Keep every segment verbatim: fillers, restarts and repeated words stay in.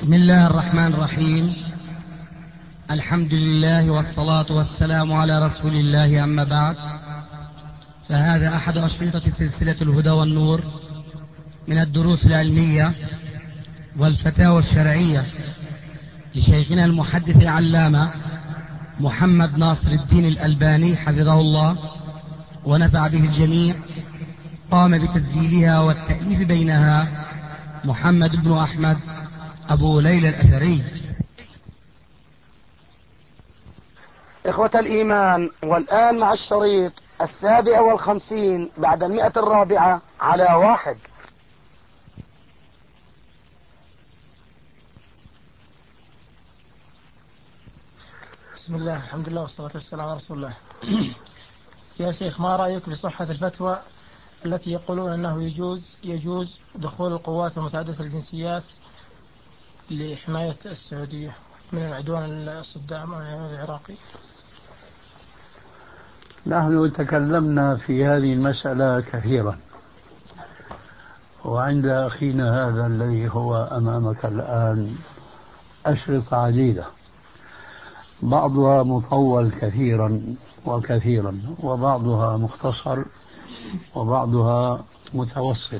بسم الله الرحمن الرحيم. الحمد لله والصلاة والسلام على رسول الله، أما بعد، فهذا أحد أشرطة سلسلة الهدى والنور من الدروس العلمية والفتاوى الشرعية لشيخنا المحدث العلامة محمد ناصر الدين الألباني حفظه الله ونفع به الجميع. قام بتسجيلها والتأليف بينها محمد بن أحمد أبو ليلى الأثري. إخوة الإيمان، والآن مع الشريط السابع والخمسين بعد المئة الرابعة على واحد. بسم الله، الحمد لله والصلاة والسلام على رسول الله. يا شيخ، ما رأيك بصحة الفتوى التي يقولون أنه يجوز يجوز دخول القوات المتعددة الجنسيات لحماية السعودية من العدوان صدام العراقي؟ نحن تكلمنا في هذه المسألة كثيرا، وعند أخينا هذا الذي هو أمامك الآن أشرطة عديدة، بعضها مطول كثيرا وكثيرا، وبعضها مختصر، وبعضها متوسط،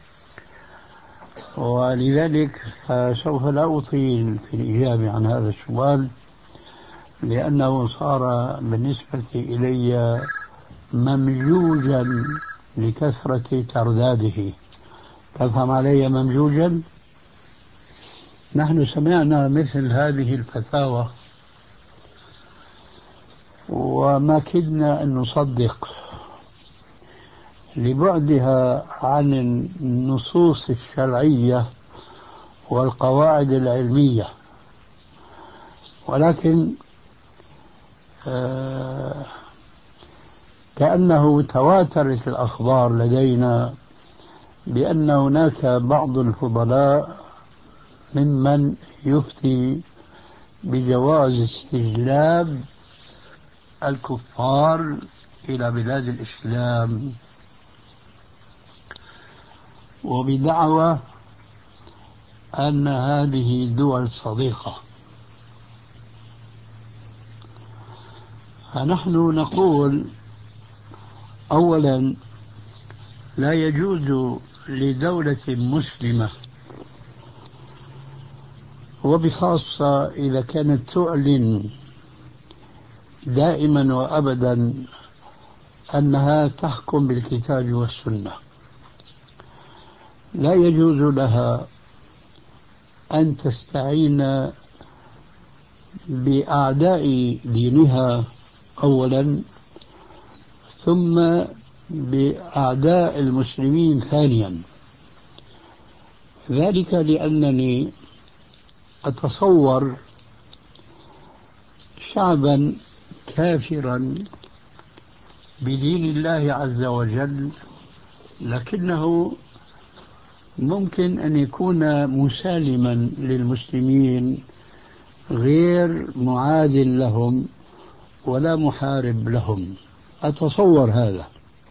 ولذلك سوف لا أطيل في الإجابة عن هذا السؤال، لأنه صار بالنسبة إلي ممجوجا لكثرة ترداده. تفهم علي ممجوجا؟ نحن سمعنا مثل هذه الفتاوى وما كدنا أن نصدق لبعدها عن النصوص الشرعية والقواعد العلمية، ولكن آه كأنه تواترت الأخبار لدينا بأن هناك بعض الفضلاء ممن يفتي بجواز استجلاب الكفار إلى بلاد الإسلام، وبدعوى أن هذه دول صديقة. فنحن نقول أولا لا يجوز لدولة مسلمة، وبخاصة إذا كانت تعلن دائما وأبدا أنها تحكم بالكتاب والسنة، لا يجوز لها أن تستعين بأعداء دينها أولا، ثم بأعداء المسلمين ثانيا. ذلك لأنني أتصور شعبا كافرا بدين الله عز وجل، لكنه ممكن أن يكون مسالما للمسلمين، غير معاد لهم ولا محارب لهم. أتصور هذا.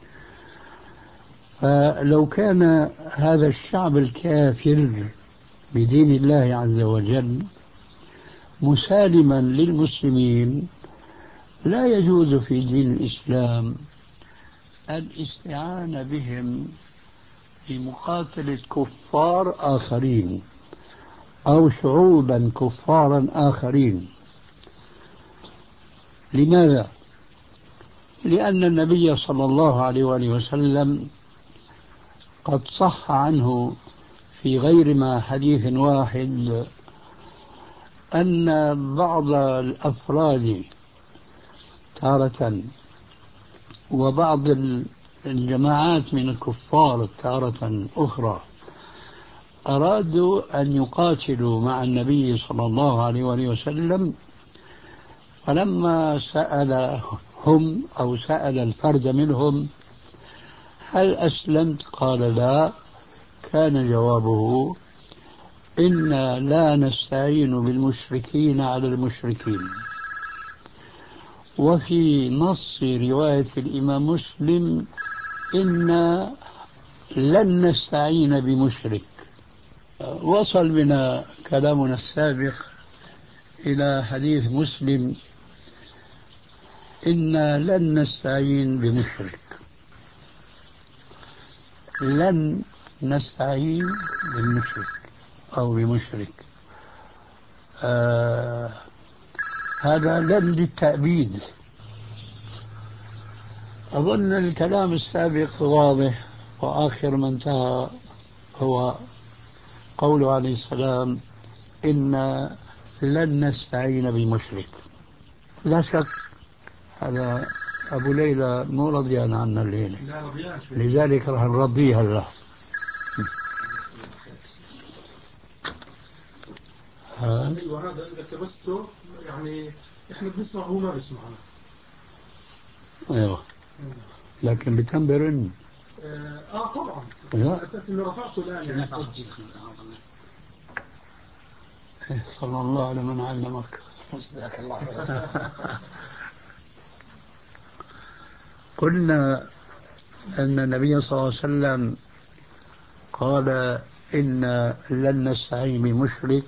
فلو كان هذا الشعب الكافر بدين الله عز وجل مسالما للمسلمين، لا يجوز في دين الإسلام الاستعانة بهم لمقاتلة كفار آخرين أو شعوبا كفارا آخرين. لماذا؟ لأن النبي صلى الله عليه وآله وسلم قد صح عنه في غير ما حديث واحد أن بعض الأفراد تارة وبعض الجماعات من الكفار تارة أخرى أرادوا أن يقاتلوا مع النبي صلى الله عليه وآله وسلم، فلما سألهم أو سأل الفرد منهم هل أسلمت؟ قال لا. كان جوابه إنا لا نستعين بالمشركين على المشركين. وفي نص رواية الإمام مسلم إنا لن نستعين بمشرك. وصل بنا كلامنا السابق إلى حديث مسلم: إنا لن نستعين بمشرك، لن نستعين بالمشرك أو بمشرك. آه هذا لن للتأبيد. أظن الكلام السابق واضح، وآخر ما انتهى هو قوله عليه السلام: إنا لن نستعين بمشرك. لا شك هذا أبو ليلى مو رضيان عنا الليلة، لذلك راح نرضيها له. وهذا إذا كبسته يعني إحنا بنسمع هو ما بيسمعنا. أيوه، لكن بتنبرن. آه طبعا، على أساس إنه رفعته الآن يعني. صلى الله على من علمك. جزاك الله قلنا أن النبي صلى الله عليه وسلم قال: إن لن نستعين بمشرك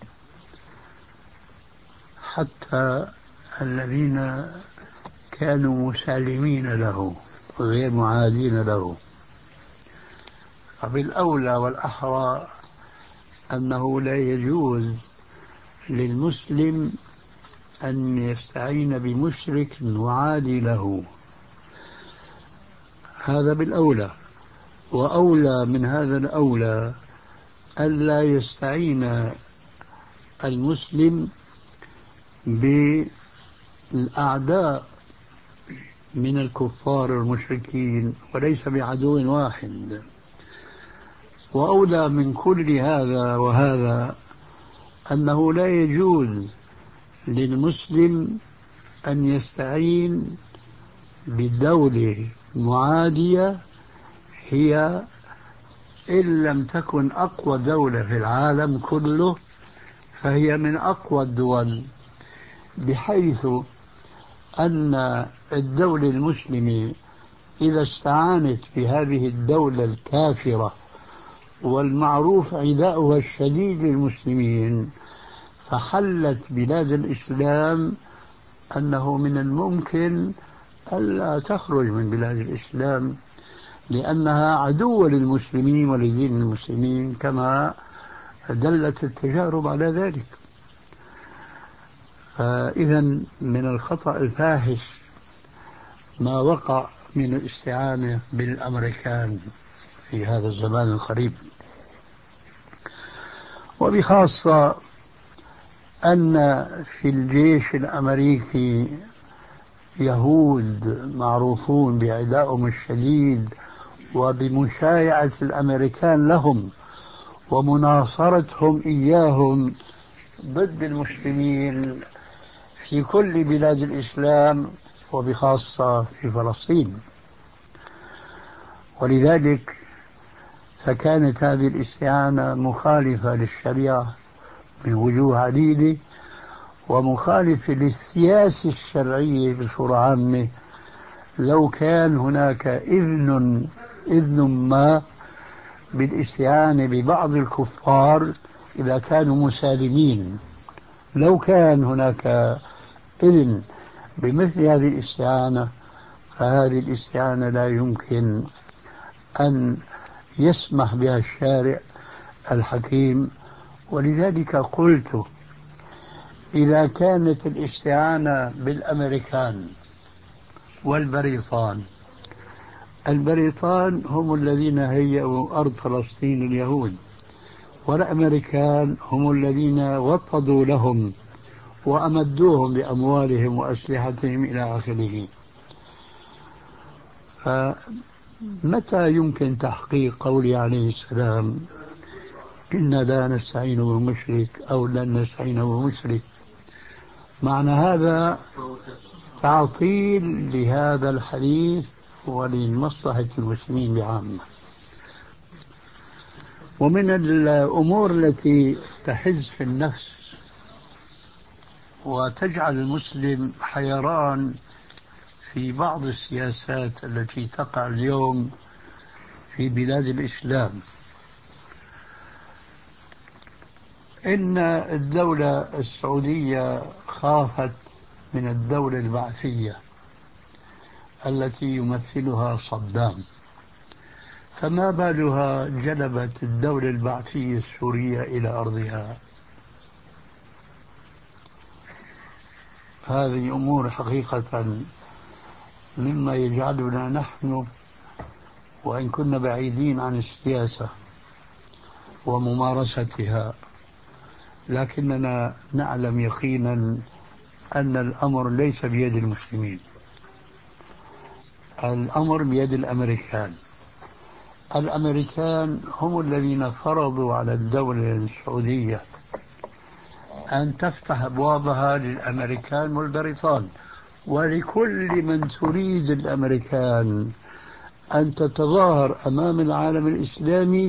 حتى الذين كانوا مسالمين له غير معادين له. فبالأولى والأحرى أنه لا يجوز للمسلم أن يستعين بمشرك معادي له، هذا بالأولى. وأولى من هذا الأولى ألا يستعين المسلم بالأعداء من الكفار والمشركين، وليس بعدو واحد. وأولى من كل هذا وهذا أنه لا يجوز للمسلم أن يستعين بدولة معادية هي إن لم تكن أقوى دولة في العالم كله فهي من أقوى الدول، بحيث أن الدولة المسلمة إذا استعانت بهذه الدولة الكافرة والمعروف عداؤها الشديد للمسلمين فحلت بلاد الإسلام، أنه من الممكن ألا تخرج من بلاد الإسلام لأنها عدوة للمسلمين ولدين المسلمين، كما دلت التجارب على ذلك. فإذا من الخطأ الفاحش ما وقع من الاستعانة بالأمريكان في هذا الزمان القريب، وبخاصة أن في الجيش الأمريكي يهود معروفون بعدائهم الشديد وبمشايعة الأمريكان لهم ومناصرتهم إياهم ضد المسلمين في كل بلاد الإسلام وبخاصة في فلسطين. ولذلك فكانت هذه الاستعانة مخالفة للشريعة من وجوه عديدة، ومخالفة للسياسة الشرعية بصورة عامة. لو كان هناك إذن إذن ما بالاستعانة ببعض الكفار إذا كانوا مسالمين، لو كان هناك إذن بمثل هذه الاستعانة، فهذه الاستعانة لا يمكن أن يسمح بها الشارع الحكيم. ولذلك قلت: إذا كانت الاستعانة بالأمريكان والبريطان، البريطان هم الذين هيئوا أرض فلسطين اليهود، والأمريكان هم الذين وطدوا لهم وأمدوهم بأموالهم وأسلحتهم إلى آخره، فمتى يمكن تحقيق قوله عليه السلام: إنا لا نستعين بمشرك أو لن نستعين بمشرك؟ معنى هذا تعطيل لهذا الحديث ولمصلحة المسلمين بعامة. ومن الأمور التي تحز في النفس وتجعل المسلم حيران في بعض السياسات التي تقع اليوم في بلاد الإسلام، إن الدولة السعودية خافت من الدولة البعثية التي يمثلها صدام، فما بالها جلبت الدولة البعثية السورية إلى أرضها؟ هذه أمور حقيقة مما يجعلنا نحن، وإن كنا بعيدين عن السياسة وممارستها، لكننا نعلم يقينا أن الأمر ليس بيد المسلمين، الأمر بيد الأمريكان. الأمريكان هم الذين فرضوا على الدولة السعودية أن تفتح أبوابها للأمريكان والبريطان ولكل من تريد الأمريكان أن تتظاهر أمام العالم الإسلامي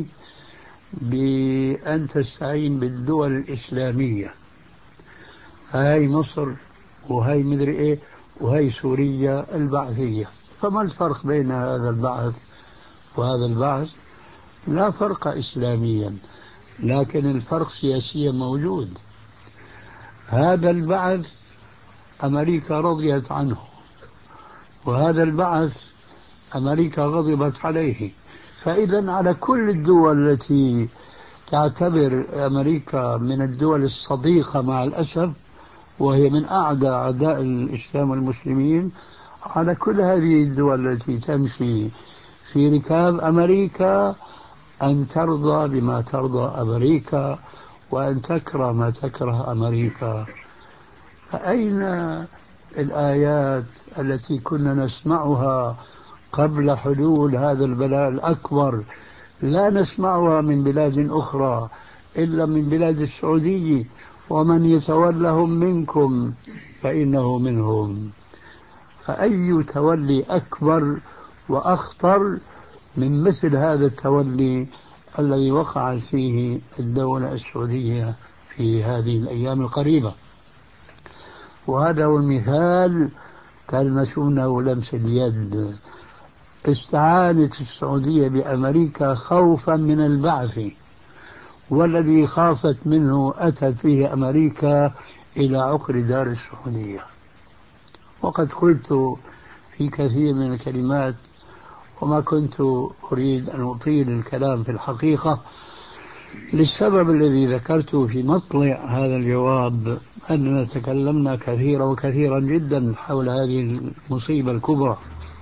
بأن تستعين بالدول الإسلامية. هاي مصر وهي مدري إيه وهي سوريا البعثية. فما الفرق بين هذا البعث وهذا البعث؟ لا فرق إسلاميا، لكن الفرق سياسيا موجود. هذا البعث أمريكا رضيت عنه، وهذا البعث أمريكا غضبت عليه. فإذا على كل الدول التي تعتبر أمريكا من الدول الصديقة مع الأسف، وهي من أعدى أعداء الإسلام والمسلمين، على كل هذه الدول التي تمشي في ركاب أمريكا أن ترضى بما ترضى أمريكا وأن تكره ما تكره أمريكا. فأين الآيات التي كنا نسمعها قبل حلول هذا البلاء الأكبر؟ لا نسمعها من بلاد أخرى إلا من بلاد السعودية، ومن يتولهم منكم فإنه منهم. فأي تولي أكبر وأخطر من مثل هذا التولي الذي وقعت فيه الدولة السعودية في هذه الأيام القريبة؟ وهذا هو المثال تلمسونه لمس اليد. استعانت السعودية بأمريكا خوفا من البعث، والذي خافت منه أتت فيه أمريكا إلى عقر دار السعودية. وقد قلت في كثير من الكلمات، وما كنت أريد أن أطيل الكلام في الحقيقة للسبب الذي ذكرته في مطلع هذا الجواب، أننا تكلمنا كثيرا وكثيرا جدا حول هذه المصيبة الكبرى.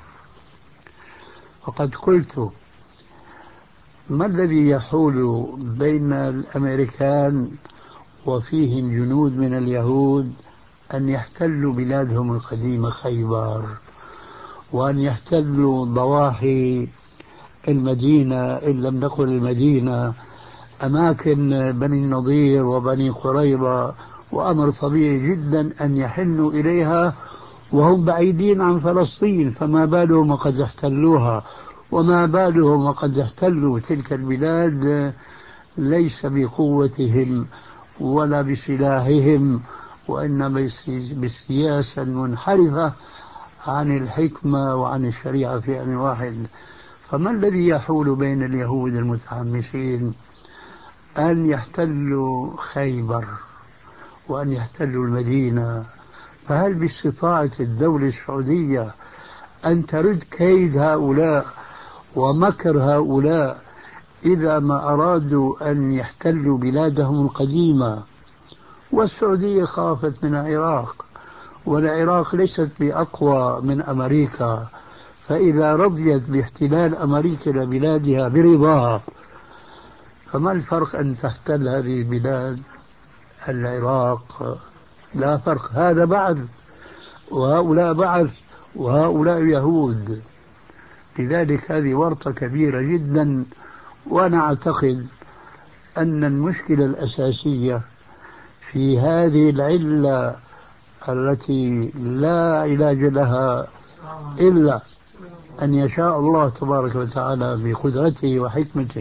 وقد قلت: ما الذي يحول بين الأمريكان وفيهم جنود من اليهود أن يحتلوا بلادهم القديمة خيبر، وأن يحتلوا ضواحي المدينة إن لم نقل المدينة، أماكن بني النضير وبني قريظة، وأمر طبيعي جدا أن يحنوا إليها وهم بعيدين عن فلسطين؟ فما بالهم وقد احتلوها، وما بالهم وقد احتلوا تلك البلاد ليس بقوتهم ولا بسلاحهم، وإنما بالسياسة المنحرفة عن الحكمة وعن الشريعة في آن واحد. فما الذي يحول بين اليهود المتحمسين أن يحتلوا خيبر وأن يحتلوا المدينة؟ فهل باستطاعة الدولة السعودية أن ترد كيد هؤلاء ومكر هؤلاء إذا ما أرادوا أن يحتلوا بلادهم القديمة؟ والسعودية خافت من العراق، والعراق ليست بأقوى من أمريكا، فإذا رضيت باحتلال أمريكا لبلادها برضاها، فما الفرق أن تحتل هذه البلاد العراق؟ لا فرق. هذا بعث وهؤلاء بعث وهؤلاء يهود. لذلك هذه ورطة كبيرة جدا. وأنا أعتقد أن المشكلة الأساسية في هذه العلة التي لا علاج لها إلا أن يشاء الله تبارك وتعالى بقدرته وحكمته.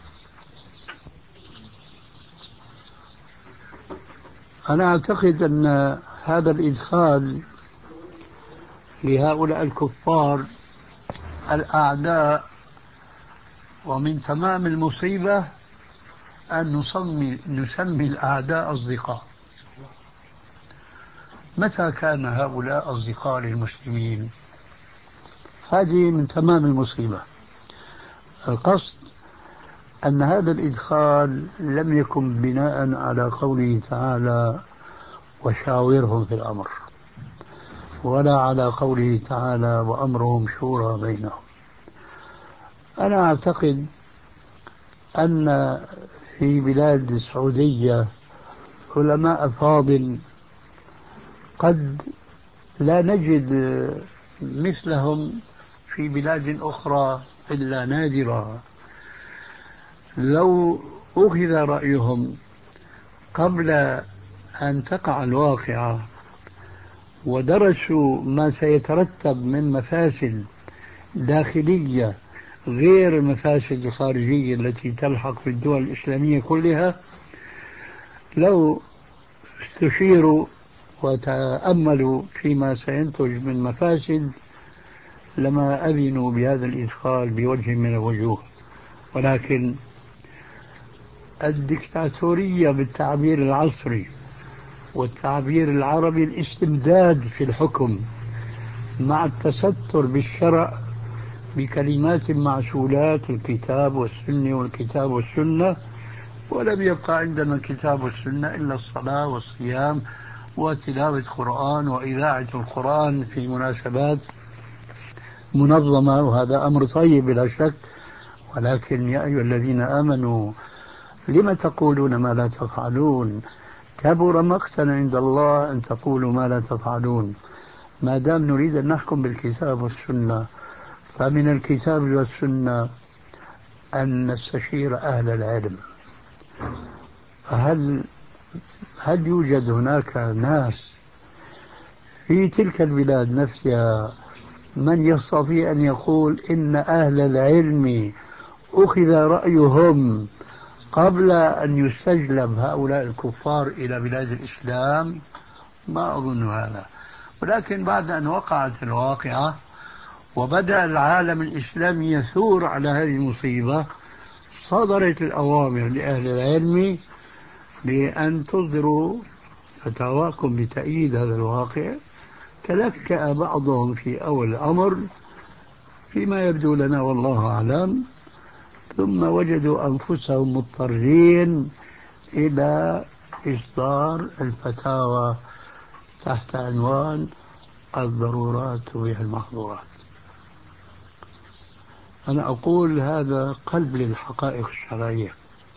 أنا أعتقد أن هذا الإدخال لهؤلاء الكفار الأعداء، ومن تمام المصيبة أن نسمي, نسمي الأعداء أصدقاء. متى كان هؤلاء أصدقاء للمسلمين؟ هذه من تمام المصيبة. القصد أن هذا الإدخال لم يكن بناء على قوله تعالى وشاورهم في الأمر، ولا على قوله تعالى وأمرهم شورى بينهم. أنا أعتقد أن في بلاد السعودية علماء فاضل قد لا نجد مثلهم في بلاد أخرى إلا نادرا. لو أخذ رأيهم قبل أن تقع الواقعة ودرسوا ما سيترتب من مفاسد داخلية غير المفاسد الخارجية التي تلحق في الدول الإسلامية كلها، لو استشيروا وتأملوا فيما سينتج من مفاسد لما أذنوا بهذا الإدخال بوجه من الوجوه. ولكن الدكتاتورية بالتعبير العصري والتعبير العربي الاستمداد في الحكم مع التستر بالشرع بكلمات معسولات الكتاب والسنة والكتاب والسنة، ولم يبقى عندنا الكتاب والسنة إلا الصلاة والصيام وتلاوة القرآن وإذاعة القرآن في مناسبات منظمة، وهذا أمر طيب بلا شك. ولكن يا أيها الذين آمنوا لم تقولون ما لا تفعلون كبر مقتا عند الله أن تقولوا ما لا تفعلون. ما دام نريد أن نحكم بالكتاب والسنة فمن الكتاب والسنة أن نستشير أهل العلم. هل هل يوجد هناك ناس في تلك البلاد نفسها من يستطيع أن يقول إن أهل العلم أخذ رأيهم قبل أن يستجلب هؤلاء الكفار إلى بلاد الإسلام؟ ما أظن هذا. ولكن بعد أن وقعت الواقعة وبدأ العالم الإسلامي يثور على هذه المصيبة، صدرت الأوامر لأهل العلم بأن تصدروا فتاواكم بتأييد هذا الواقع. تلكأ بعضهم في أول الأمر فيما يبدو لنا والله أعلم، ثم وجدوا أنفسهم مضطرين إلى إصدار الفتاوى تحت عنوان الضرورات تبيح المحظورات. أنا أقول هذا قلب للحقائق الشرعية.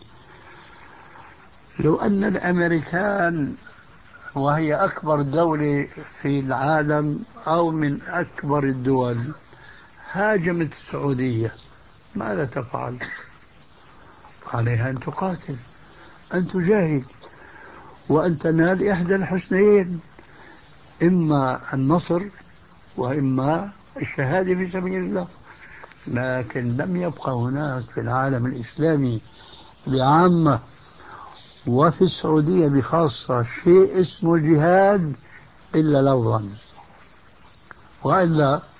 لو أن الأمريكان وهي أكبر دولة في العالم أو من أكبر الدول هاجمت السعودية، ماذا تفعل؟ عليها أن تقاتل، أن تجاهد، وأن تنال إحدى الحسنين، إما النصر وإما الشهادة في سبيل الله. لكن لم يبقى هناك في العالم الإسلامي بعامة وفي السعودية بخاصة شيء اسمه الجهاد إلا لفظا. وإلا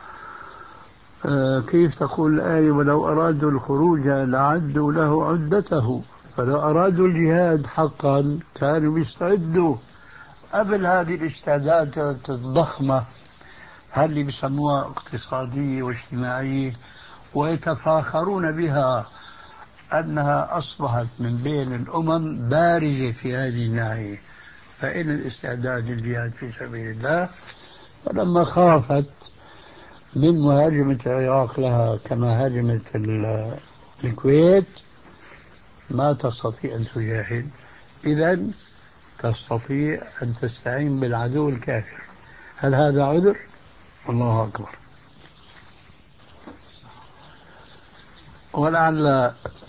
آه كيف تقول الآية ولو أرادوا الخروج لعدوا له عدته، فلو أرادوا الجهاد حقا كانوا بيستعدوا قبل هذه الاستعدادات الضخمة اللي بيسموها اقتصادية واجتماعية ويتفاخرون بها أنها أصبحت من بين الأمم بارزة في هذه الناحية. فإن الاستعداد للجهاد في سبيل الله، فلما خافت من مهاجمة العراق لها كما هاجمت الكويت ما تستطيع أن تجاهد، إذن تستطيع أن تستعين بالعدو الكافر. هل هذا عذر؟ الله أكبر. ولعل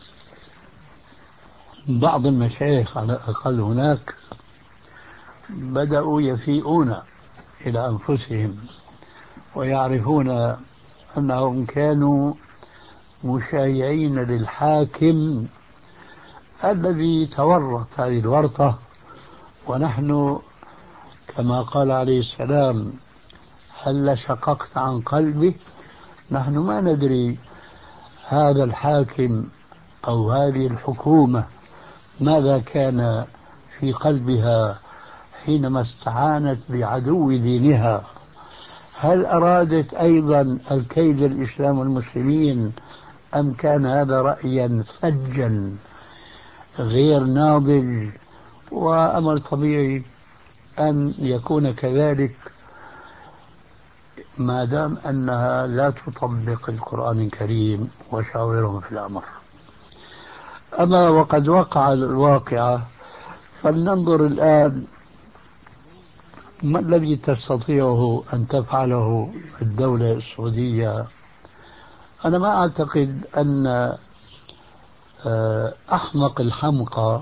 بعض المشايخ على الأقل هناك بدأوا يفيئون إلى أنفسهم ويعرفون أنهم كانوا مشايعين للحاكم الذي تورط هذه الورطة. ونحن كما قال عليه السلام هل شققت عن قلبه، نحن ما ندري هذا الحاكم أو هذه الحكومة ماذا كان في قلبها حينما استعانت بعدو دينها؟ هل أرادت أيضا الكيد الإسلام والمسلمين، أم كان هذا رأيا فجا غير ناضج؟ وأمر طبيعي أن يكون كذلك ما دام أنها لا تطبق القرآن الكريم وشاورهم في الأمر. أما وقد وقع الواقعة، فلننظر الآن ما الذي تستطيعه أن تفعله الدولة السعودية. أنا ما أعتقد أن أحمق الحمقى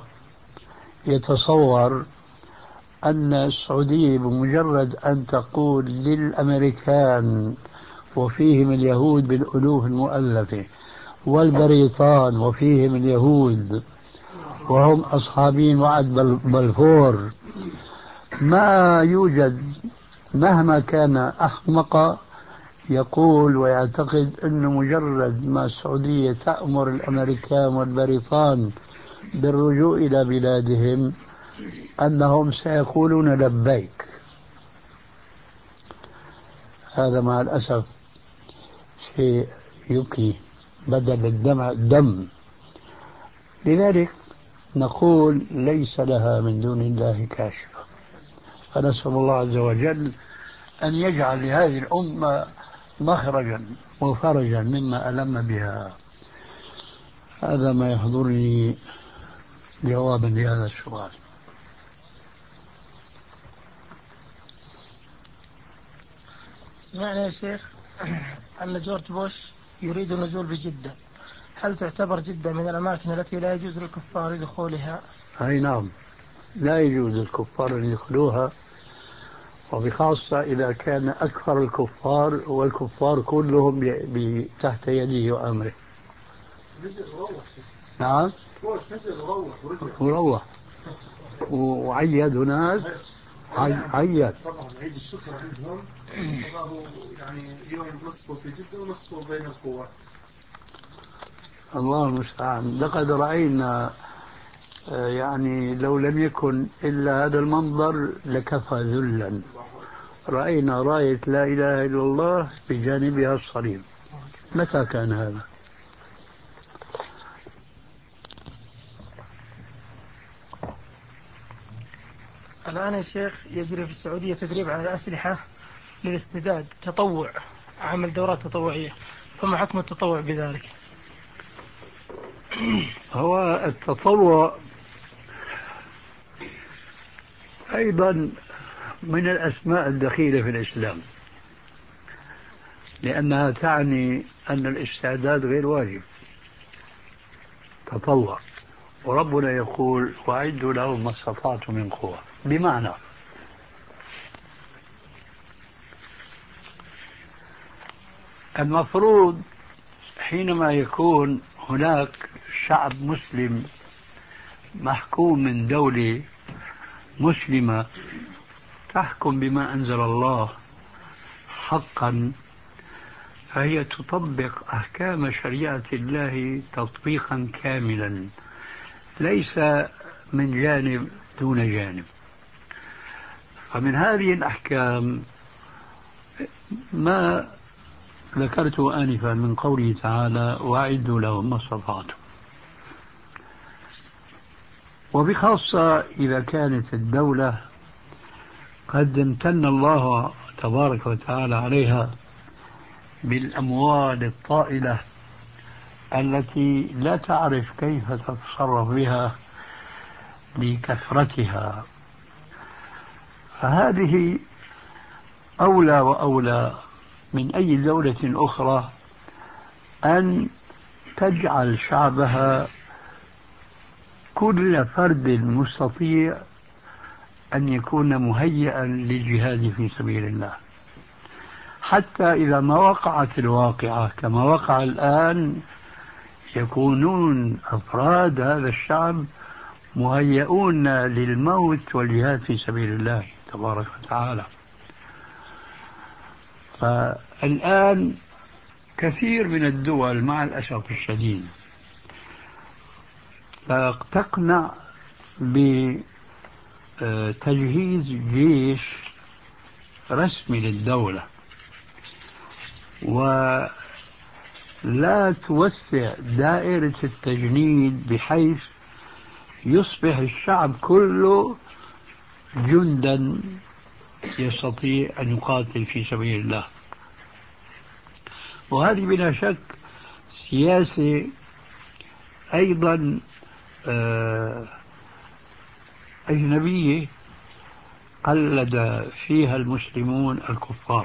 يتصور أن السعودية بمجرد أن تقول للأمريكان وفيهم اليهود بالألوف المؤلفة والبريطان وفيهم اليهود وهم أصحابين وعد بلفور، ما يوجد مهما كان أحمق يقول ويعتقد أنه مجرد ما السعودية تأمر الأمريكان والبريطان بالرجوع إلى بلادهم أنهم سيقولون لبيك. هذا مع الأسف شيء يبكي بدل الدمع دم. لذلك نقول ليس لها من دون الله كاشفة، فنسأل الله عز وجل أن يجعل لهذه الأمة مخرجا وفرجا مما ألم بها. هذا ما يحضرني جوابا لهذا السؤال. سمعنا يا شيخ أن جورج بوش يريد النزول بجدة، هل تعتبر جدة من الأماكن التي لا يجوز للكفار دخولها؟ أي نعم، لا يجوز للكفار أن يدخلوها، وبخاصة إذا كان أكثر الكفار والكفار كلهم تحت يده وأمره. نعم مروح وعيد هناك عيد طبعا عيد الشكر عندهم يعني يوم نصفه في جدة ونصفه بين القوات. الله المستعان. لقد رأينا يعني لو لم يكن إلا هذا المنظر لكفى ذلا. رأينا راية لا إله إلا الله بجانبها الصليب. متى كان هذا؟ الآن يا شيخ يجري في السعودية تدريب على الأسلحة للاستعداد تطوع، عمل دورات تطوعية، فما حكم التطوع بذلك؟ هو التطوع أيضا من الأسماء الدخيلة في الإسلام، لأنها تعني أن الاستعداد غير واجب، تطوع. وربنا يقول وأعدوا لهم ما استطعتم من قوة، بمعنى المفروض حينما يكون هناك شعب مسلم محكوم من دولة مسلمة تحكم بما أنزل الله حقا، فهي تطبق أحكام شريعة الله تطبيقا كاملا، ليس من جانب دون جانب. فمن هذه الأحكام ما ذكرته آنفا من قوله تعالى وأعدوا لهم ما استطعتم. وبخاصة إذا كانت الدولة قد امتن الله تبارك وتعالى عليها بالأموال الطائلة التي لا تعرف كيف تتصرف بها لكثرتها، فهذه أولى وأولى من أي دولة أخرى أن تجعل شعبها كل فرد مستطيع أن يكون مهيئا للجهاد في سبيل الله، حتى إذا ما وقعت الواقعة كما وقع الآن يكونون أفراد هذا الشعب مهيئون للموت والجهاد في سبيل الله تبارك وتعالى. فالآن كثير من الدول مع الأسف الشديد تقنع بتجهيز جيش رسمي للدولة، ولا توسع دائرة التجنيد بحيث يصبح الشعب كله جندا يستطيع أن يقاتل في سبيل الله. وهذه بلا شك سياسة أيضا أجنبية قلد فيها المسلمون الكفار،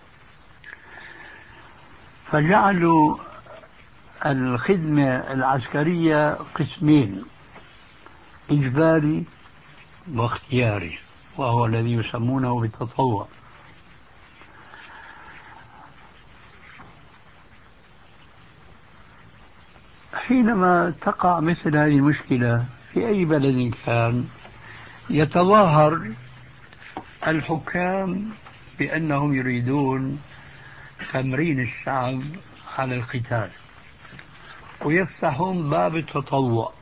فجعلوا الخدمة العسكرية قسمين: إجباري واختياري، وهو الذي يسمونه بالتطوع. حينما تقع مثل هذه المشكلة في أي بلد كان، يتظاهر الحكام بأنهم يريدون تمرين الشعب على القتال، ويفتحون باب التطوع.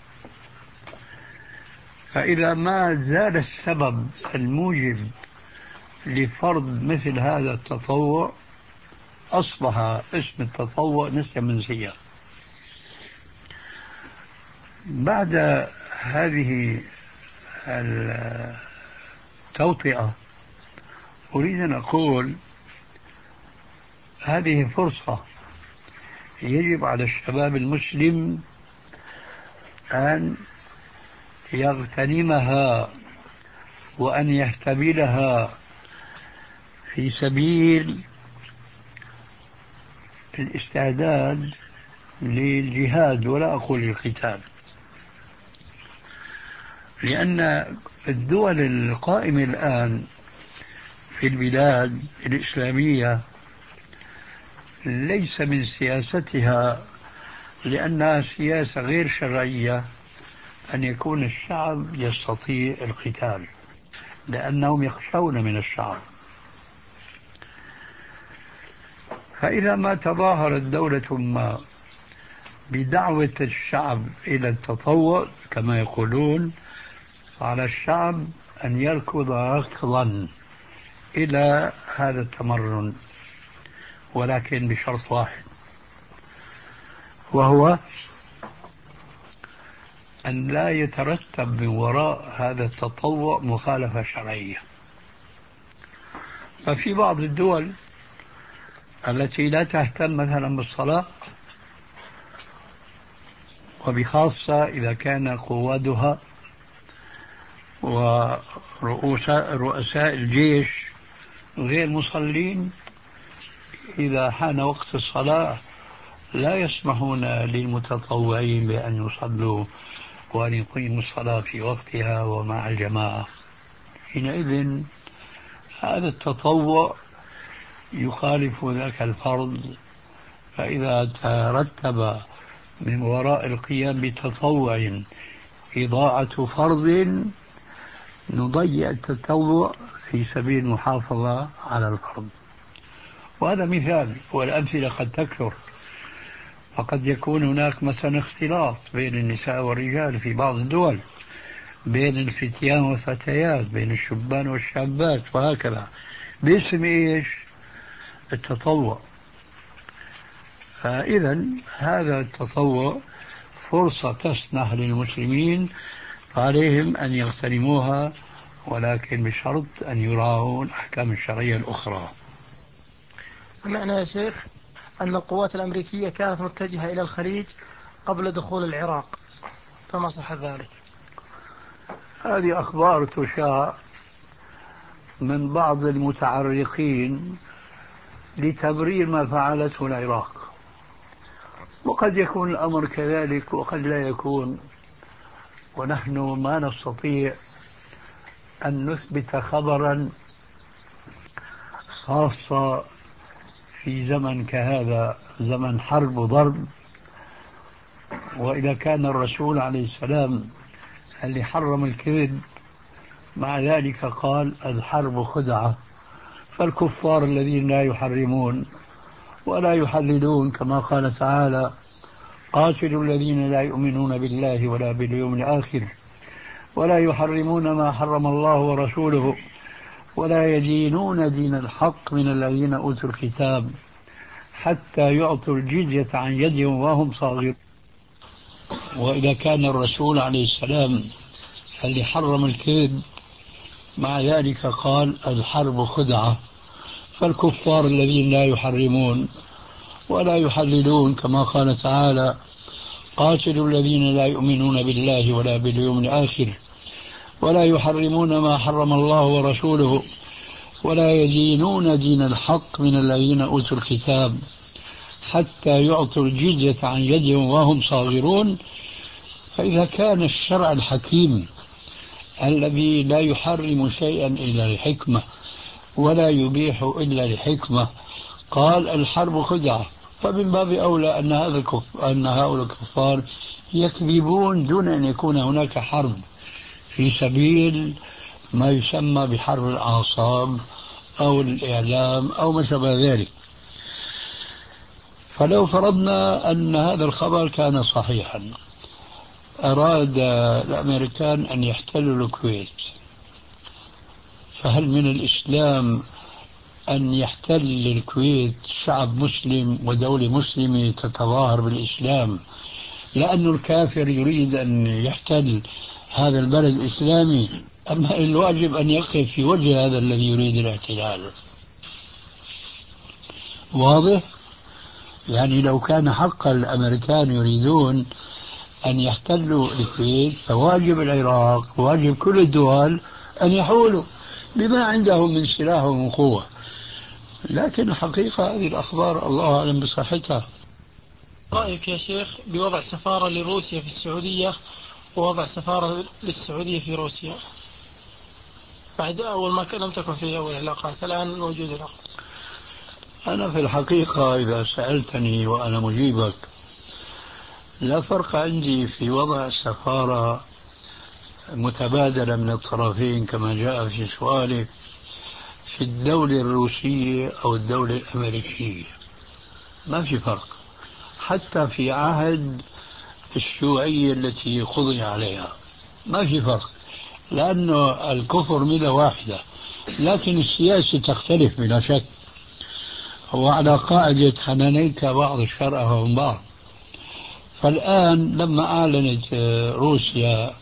فإذا ما زال السبب الموجب لفرض مثل هذا التطوع، أصبح اسم التطوع نسيا منسيا. بعد هذه التوطئة أريد أن أقول هذه فرصة يجب على الشباب المسلم أن يغتنمها وأن يهتبلها في سبيل الاستعداد للجهاد، ولا أقول القتال، لأن الدول القائمة الآن في البلاد الإسلامية ليس من سياستها، لأنها سياسة غير شرعية، أن يكون الشعب يستطيع القتال، لأنهم يخشون من الشعب. فإذا ما تظاهرت دولة ما بدعوة الشعب إلى التطوع كما يقولون، على الشعب أن يركض ركضا إلى هذا التمرن، ولكن بشرط واحد، وهو أن لا يترتب من وراء هذا التطوع مخالفة شرعية. ففي بعض الدول التي لا تهتم مثلا بالصلاة، وبخاصة إذا كان قوادها ورؤساء الجيش غير مصلين، إذا حان وقت الصلاة لا يسمحون للمتطوعين بأن يصلوا وأن يقيموا الصلاة في وقتها ومع الجماعة. حينئذ هذا التطوع يخالف ذاك الفرض، فإذا ترتب من وراء القيام بتطوع إضاعة فرض، نضيع التطوع في سبيل المحافظة على الفرض. وهذا مثال، والأمثلة قد تكثر، فقد يكون هناك مثلا اختلاط بين النساء والرجال في بعض الدول، بين الفتيان والفتيات، بين الشبان والشابات، وهكذا، باسم إيش؟ التطوع. فإذا هذا التطوع فرصة تسنح للمسلمين، فعليهم أن يغتنموها، ولكن بشرط أن يراعوا الأحكام الشرعية الأخرى. سمعنا يا شيخ أن القوات الأمريكية كانت متجهة إلى الخليج قبل دخول العراق، فما صح ذلك؟ هذه أخبار تشاع من بعض المتعرقين لتبرير ما فعلته العراق، وقد يكون الأمر كذلك وقد لا يكون، ونحن ما نستطيع أن نثبت خبرا، خاصة في زمن كهذا، زمن حرب وضرب. وإذا كان الرسول عليه السلام اللي حرم الكذب، مع ذلك قال الحرب خدعة، فالكفار الذين لا يحرمون ولا يحللون، كما قال تعالى قاتلوا الذين لا يؤمنون بالله ولا باليوم الآخر ولا يحرمون ما حرم الله ورسوله ولا يدينون دين الحق من الذين أوتوا الكتاب حتى يعطوا الجزية عن يد وهم صاغرون. وإذا كان الرسول عليه السلام اللي حرم الكذب مع ذلك قال الحرب خدعة، فالكفار الذين لا يحرمون ولا يحللون كما قال تعالى قاتلوا الذين لا يؤمنون بالله ولا باليوم الآخر ولا يحرمون ما حرم الله ورسوله ولا يدينون دين الحق من الذين أوتوا الكتاب حتى يعطوا الجزية عن يد وهم صاغرون. فإذا كان الشرع الحكيم الذي لا يحرم شيئا إلا لحكمة ولا يبيح إلا لحكمة قال الحرب خدعة، فمن باب أولى أن هذا الكف... أن هؤلاء الكفار يكذبون دون أن يكون هناك حرب في سبيل ما يسمى بحرب الأعصاب أو الإعلام أو ما شابه ذلك. فلو فرضنا أن هذا الخبر كان صحيحا، أراد الأمريكان أن يحتلوا الكويت، فهل من الإسلام أن يحتل الكويت شعب مسلم ودولة مسلمة تتظاهر بالإسلام لأن الكافر يريد أن يحتل هذا البلد الإسلامي؟ أما الواجب أن يقف في وجه هذا الذي يريد الاحتلال. واضح؟ يعني لو كان حقا الأمريكان يريدون أن يحتلوا الكويت فواجب العراق واجب كل الدول أن يحولوا بما عندهم من سلاح ومن قوة. لكن الحقيقة هذه الأخبار الله أعلم بصحتها. رأيك يا شيخ بوضع سفارة لروسيا في السعودية ووضع سفارة للسعودية في روسيا بعد أول ما لم تكن في أول علاقات الآن موجود العلاقة؟ أنا في الحقيقة إذا سألتني وأنا مجيبك لا فرق عندي في وضع سفارة متبادلة من الطرفين كما جاء في سؤالك في الدولة الروسية أو الدولة الأمريكية، ما في فرق. حتى في عهد الشيوعية التي قضي عليها ما في فرق، لأنه الكفر ملة واحدة، لكن السياسة تختلف بلا شك، وعلى قاعدة حنانيك بعض الشرع من بعض. فالآن لما أعلنت روسيا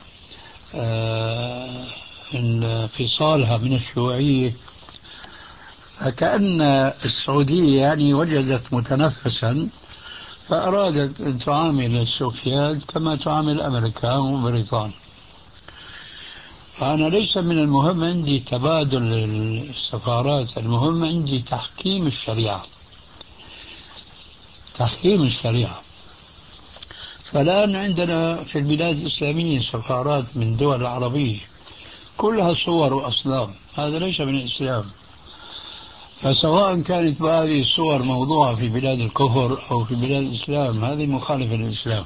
انفصالها من الشيوعية فكأن السعودية يعني وجدت متنفسا فأرادت أن تعامل السوفيات كما تعامل الأمريكان وبريطانيا. فأنا ليس من المهم عندي تبادل السفارات، المهم عندي تحكيم الشريعة، تحكيم الشريعة. فالآن عندنا في البلاد الإسلامية سفارات من دول العربية كلها صور وأصنام، هذا ليس من الإسلام. فسواء كانت هذه الصور موضوعة في بلاد الكفر أو في بلاد الإسلام هذه مخالفة للإسلام.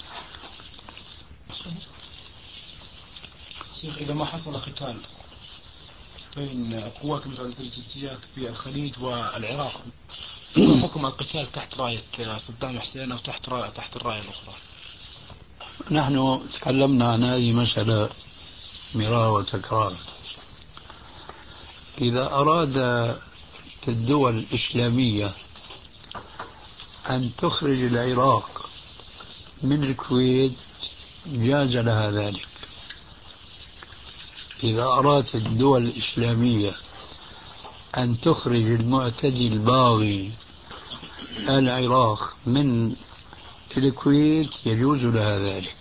شيخ إذا ما حصل قتال بين القوات المتعددة الجنسيات في الخليج والعراق حكم القتال تحت راية صدام حسين أو تحت راية تحت الراية الأخرى؟ نحن تكلمنا عن هذه مسألة مرارا وتكرارا. إذا أراد الدول الإسلامية أن تخرج العراق من الكويت جاز لها ذلك. إذا أرادت الدول الإسلامية أن تخرج المعتدي الباغي العراق من الكويت يجوز لها ذلك،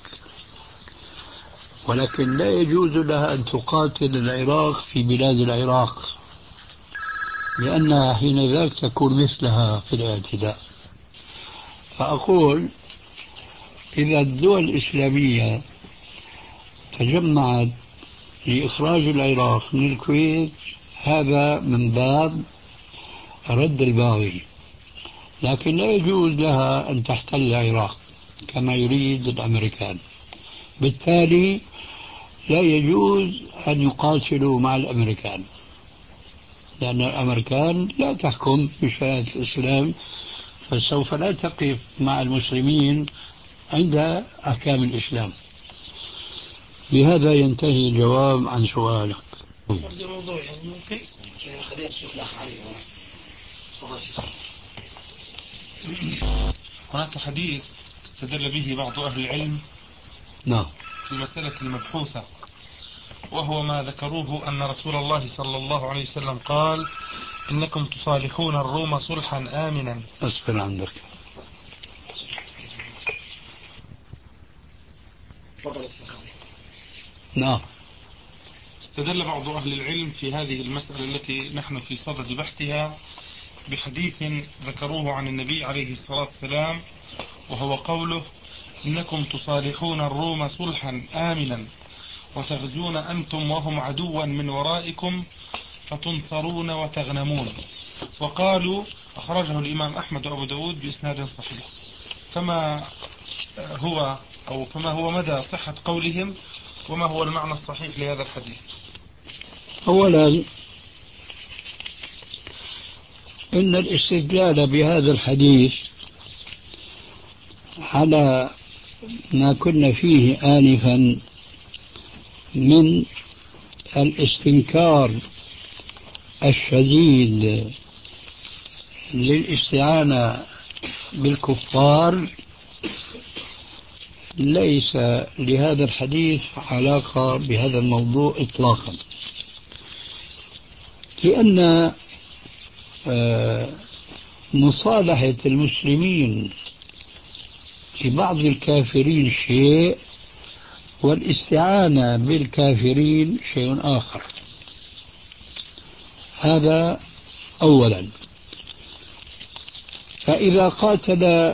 ولكن لا يجوز لها أن تقاتل العراق في بلاد العراق، لأنها حينذاك تكون مثلها في الاعتداء. فأقول إذا الدول الإسلامية تجمعت لإخراج العراق من الكويت هذا من باب رد الباغي، لكن لا يجوز لها أن تحتل العراق كما يريد الأمريكان. بالتالي لا يجوز أن يقاتلوا مع الأمريكان، لأن الأمريكان لا تحكم بشريعة الإسلام، فسوف لا تقف مع المسلمين عند أحكام الإسلام. بهذا ينتهي الجواب عن سؤالك. الموضوع يعني ممكن خلينا نشوف الأخ علي. هناك حديث استدل به بعض أهل العلم نعم في المسألة المبحوثة، وهو ما ذكروه أن رسول الله صلى الله عليه وسلم قال: إنكم تصالحون الروم صلحا آمنا. أصبر عندك. نعم. استدل بعض أهل العلم في هذه المسألة التي نحن في صدد بحثها بحديث ذكروه عن النبي عليه الصلاة والسلام، وهو قوله: إنكم تصالحون الروم صلحا آمنا وتغزون أنتم وهم عدوا من ورائكم فتنصرون وتغنمون. وقالوا أخرجه الإمام أحمد وأبو داود بإسناد صحيح. فما هو أو فما هو مدى صحة قولهم، وما هو المعنى الصحيح لهذا الحديث؟ أولا، إن الاستدلال بهذا الحديث على ما كنا فيه آنفا من الاستنكار الشديد للاستعانة بالكفار ليس لهذا الحديث علاقة بهذا الموضوع إطلاقا، لأن مصالحة المسلمين لبعض الكافرين شيء، والاستعانة بالكافرين شيء آخر. هذا أولا. فإذا قاتل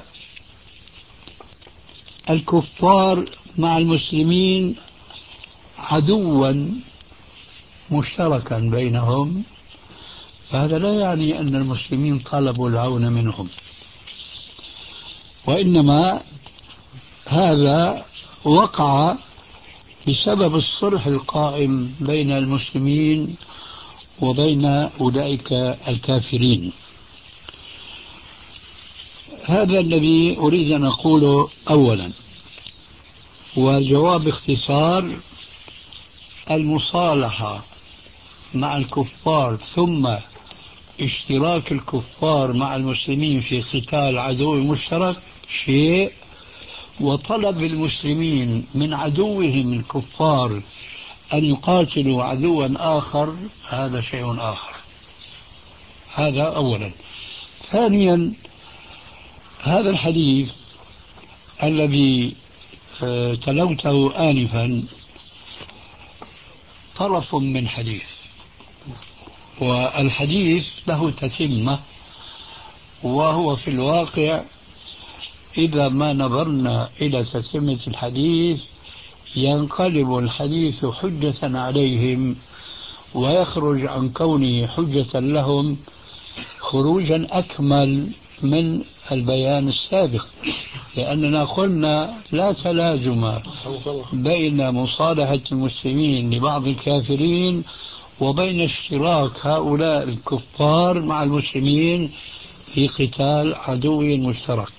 الكفار مع المسلمين عدوا مشتركا بينهم، فهذا لا يعني أن المسلمين طلبوا العون منهم، وإنما هذا وقع بسبب الصلح القائم بين المسلمين وبين أولئك الكافرين. هذا الذي أريد أن أقوله أولا. والجواب باختصار: المصالحة مع الكفار ثم اشتراك الكفار مع المسلمين في قتال عدو مشترك شيء، وطلب المسلمين من عدوهم الكفار أن يقاتلوا عدوا آخر هذا شيء آخر. هذا أولا. ثانيا، هذا الحديث الذي تلوته آنفا طرف من حديث، والحديث له تتمة، وهو في الواقع إذا ما نظرنا إلى تتمة الحديث ينقلب الحديث حجة عليهم ويخرج عن كونه حجة لهم خروجا أكمل من البيان السابق، لأننا قلنا لا تلازم بين مصالحة المسلمين لبعض الكافرين وبين اشتراك هؤلاء الكفار مع المسلمين في قتال عدو مشترك.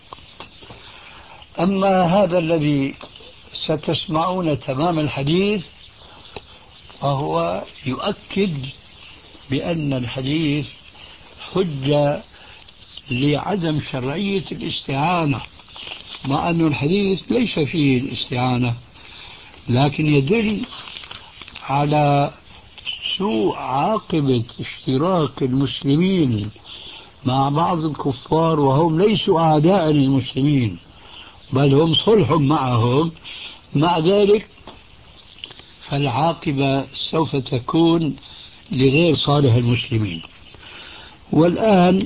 أما هذا الذي ستسمعون تمام الحديث فهو يؤكد بأن الحديث حجة لعدم شرعية الاستعانة، مع أن الحديث ليس فيه الاستعانة، لكن يدل على سوء عاقبة اشتراك المسلمين مع بعض الكفار وهم ليسوا أعداء للمسلمين بل هم صلح معهم. مع ذلك فالعاقبة سوف تكون لغير صالح المسلمين. والآن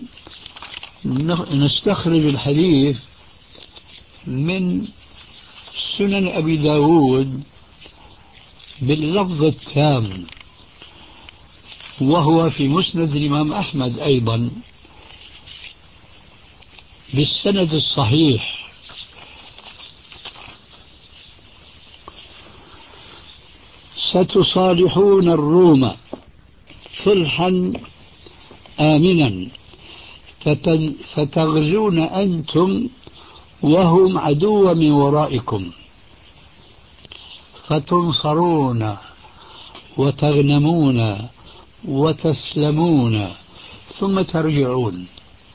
نستخرج الحديث من سنن أبي داود باللفظ التام، وهو في مسند الإمام أحمد أيضا بالسند الصحيح: ستصالحون الروم صلحا آمنا فتغزون أنتم وهم عدو من ورائكم فتنصرون وتغنمون وتسلمون ثم ترجعون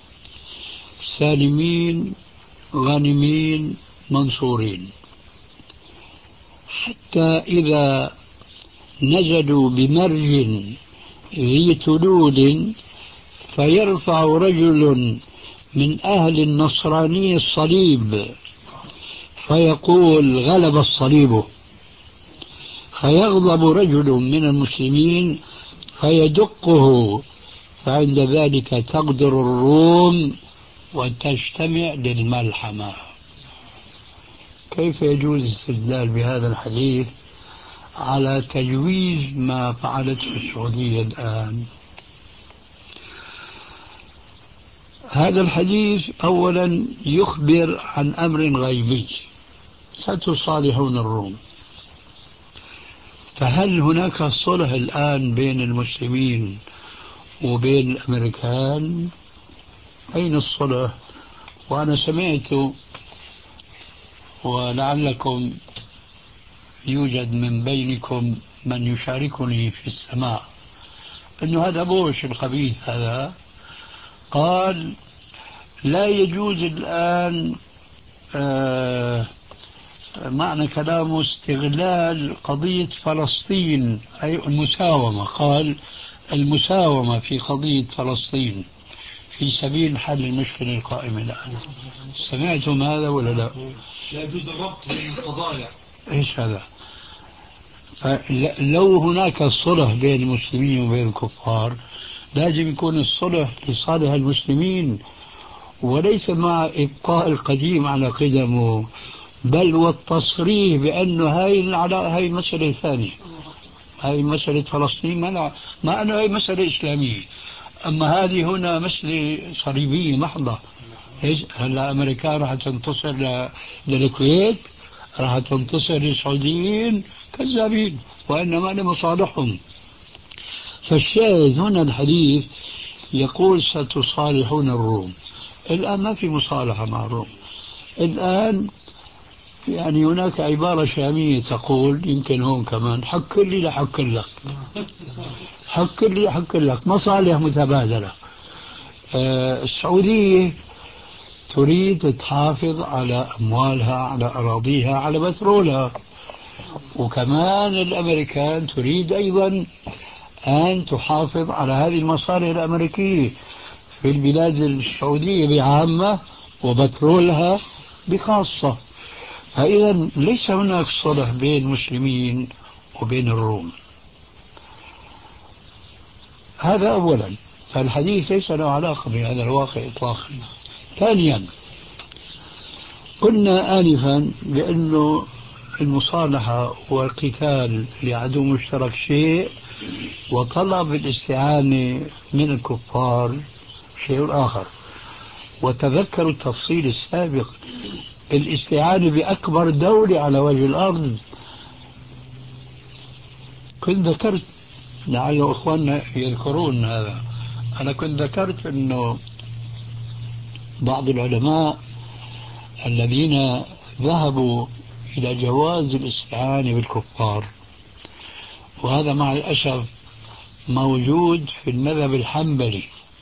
سالمين غانمين منصورين، حتى إذا نزلوا بمرج ذي تلول فيرفع رجل من أهل النصراني الصليب فيقول غلب الصليب، فيغضب رجل من المسلمين فيدقه، فعند ذلك تقدر الروم وتجتمع للملحمة. كيف يجوز الاستدلال بهذا الحديث على تجويز ما فعلته السعودية الآن؟ هذا الحديث أولا يخبر عن أمر غيبي، ستصالحون الروم. فهل هناك صلح الآن بين المسلمين وبين الأمريكان؟ أين الصلح؟ وأنا سمعت، ولعلكم يوجد من بينكم من يشاركني في السماع، أنه هذا بوش الخبيث هذا قال لا يجوز الآن آه معنى كلامه استغلال قضية فلسطين، أي المساومة، قال المساومة في قضية فلسطين في سبيل حل المشكلة القائمة الآن. سمعتم هذا ولا لا؟ لا يجوز الربط بين القضايا. إيش هذا؟ لو هناك صلح بين المسلمين وبين الكفار لازم يكون الصلح لصالح المسلمين، وليس مع إبقاء القديم على قدمه، بل والتصريح بأنه هاي هاي مسألة ثانية، هاي مسألة فلسطين ما ما أنه هاي مسألة إسلامية، أما هذه هنا مسألة صليبية محضة. إيش هلا أمريكا راح تنتصر للكويت، راح تنتصر للسعوديين؟ كذابين، وإنما لمصالحهم. فالشاهد هنا الحديث يقول ستصالحون الروم. الآن ما في مصالحة مع الروم. الآن يعني هناك عبارة شامية تقول، يمكن هون كمان، حك لي لحك لك، حك لي لحك لك، مصالح متبادلة. آه السعودية تريد تحافظ على أموالها، على أراضيها، على بترولها، وكمان الأمريكان تريد أيضا أن تحافظ على هذه المصالح الأمريكية في البلاد السعودية بعامة وبترولها بخاصة. فإذا ليس هناك صلح بين المسلمين وبين الروم، هذا أولا. فالحديث ليس له علاقة بهذا الواقع إطلاقا. ثانيا، قلنا آنفا بأنه المصالحة والقتال لعدو مشترك شيء، وطلب الاستعانة من الكفار شيء آخر. وتذكروا التفصيل السابق، الاستعانة بأكبر دولة على وجه الأرض. كنت ذكرت، لعل أخواننا يذكرون هذا، أنا كنت ذكرت أنه بعض العلماء الذين ذهبوا إلى جواز الاستعانة بالكفار، وهذا مع الأسف موجود في المذهب الحنبلي